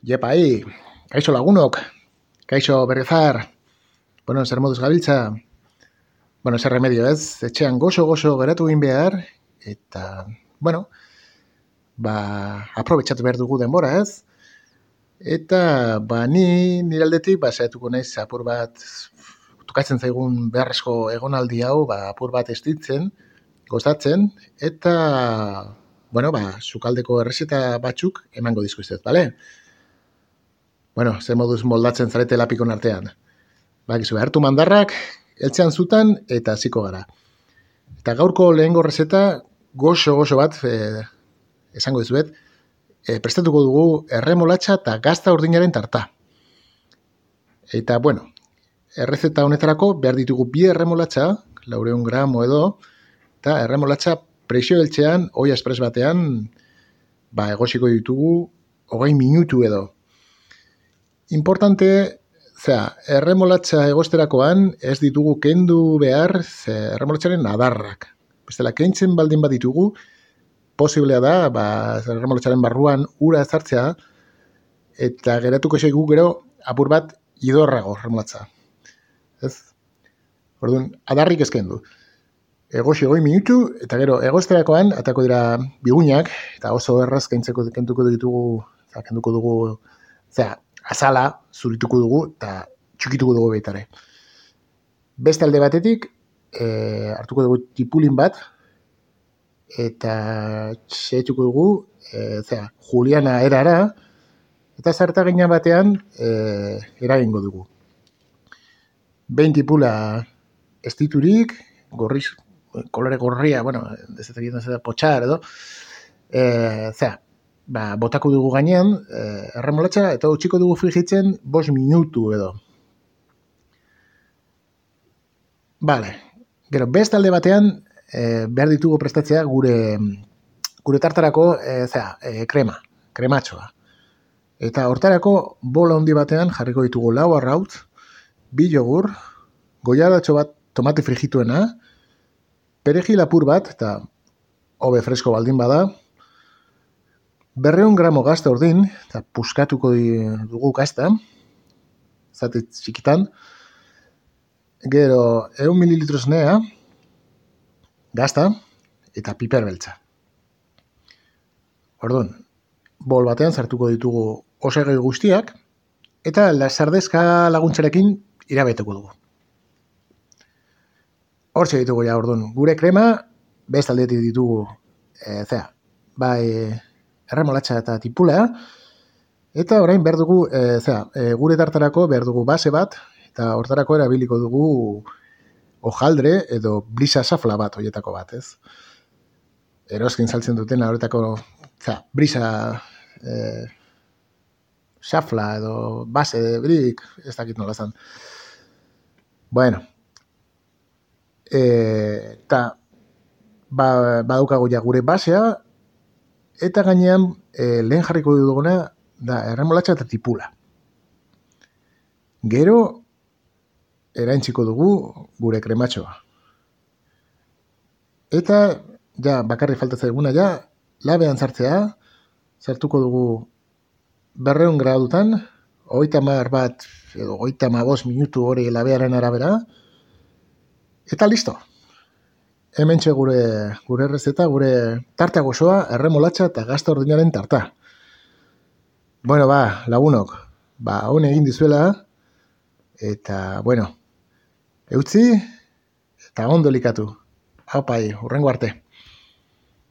Jepai, kaixo lagunok, kaixo berrizar, zer moduz gabiltza, zer remedio ez, etxean gozo geratu egin behar, eta, aprobetxatu behar dugu denbora ez, eta, nire aldetik, saiatuko naiz apur bat, tukatzen zaigun beharrezko egonaldi hau, apur bat estitzen, gozatzen, eta, sukaldeko errezeta batzuk emango dizkuizet, bale? Ze moduz moldatzen zarete lapikon artean. Bakizu, hartu mandarrak, eltzean zutan eta hasiko gara. Eta gaurko lehengo rezeta goxo bat esango dizuet, prestatuko dugu erremolatxa eta gazta urdinaren tarta. Eta, errezeta honetarako behar ditugu 2 erremolatxa, 400 gramo edo, eta erremolatxa presio eltzean, oia espres batean, egosiko ditugu 20 minutu edo. Importante, erremolatxa egosterakoan ez ditugu kendu behar erremolatxaren adarrak. Bestela, kentzen baldin baditugu, posiblea da, erremolatxaren barruan ura ezartzea, eta geratuko zaigu gero apur bat idorrago erremolatxa. Orduan, adarrik ez kendu. Egosi 20 minutu, eta gero egosterakoan, atako dira bigunak, eta oso erraz kenduko dugu, azala zurituko dugu eta txukituko dugu baitare. Beste alde batetik, hartuko dugu tipulin bat, eta txetuko dugu, juliana erara, eta zartagina batean eragingo dugu. 20 tipula estiturik, kolore gorria, ez da potxar edo, botako dugu gainean, erremolatxa, eta utxiko dugu frijitzen 5 minutu edo. Gero, beste alde batean, behar ditugu prestatzea gure tartarako krematxoa. Eta hortarako bola handi batean jarriko ditugu 4 arrautz, 2 jogur, goiadatxo bat tomate frijituena, perejil apur bat, eta hobe fresko baldin bada, 200 gramo gazta urdin, eta puskatuko dugu gazta, zati txikitan, gero 100 mililitros nea, gazta, eta piper beltza. Orduan, bol batean sartuko ditugu osagai guztiak, eta sardezka laguntzarekin irabetuko dugu. Hortxe ditugu orduan, gure krema, beste aldetik ditugu, erremolatxa eta tipula, eta orain behar dugu, gure tartarako behar dugu base bat, eta hortarako erabiliko dugu hojaldre edo brisa safla bat, horietako bat, ez? Eroskin saltzen dutena horretako, brisa safla edo base brik, ez dakit nola zan. Eta badaukago ja gure basea, eta gainean lehen jarriko duguna da erremolatxa eta tipula. Gero eraintziko dugu gure krematxoa. Eta bakarri falta zaiguna labean sartzea, sartuko dugu 200 gradutan, 30 bat edo 35 minutu hori labearen arabera, eta listo. Hementxe gure errezeta, gure tarta gozoa, erremolatxa eta gazta ordinaren tarta. Lagunok, hone egin dizuela, eta, eutzi, eta ondo likatu. Haupai, hurrengo arte.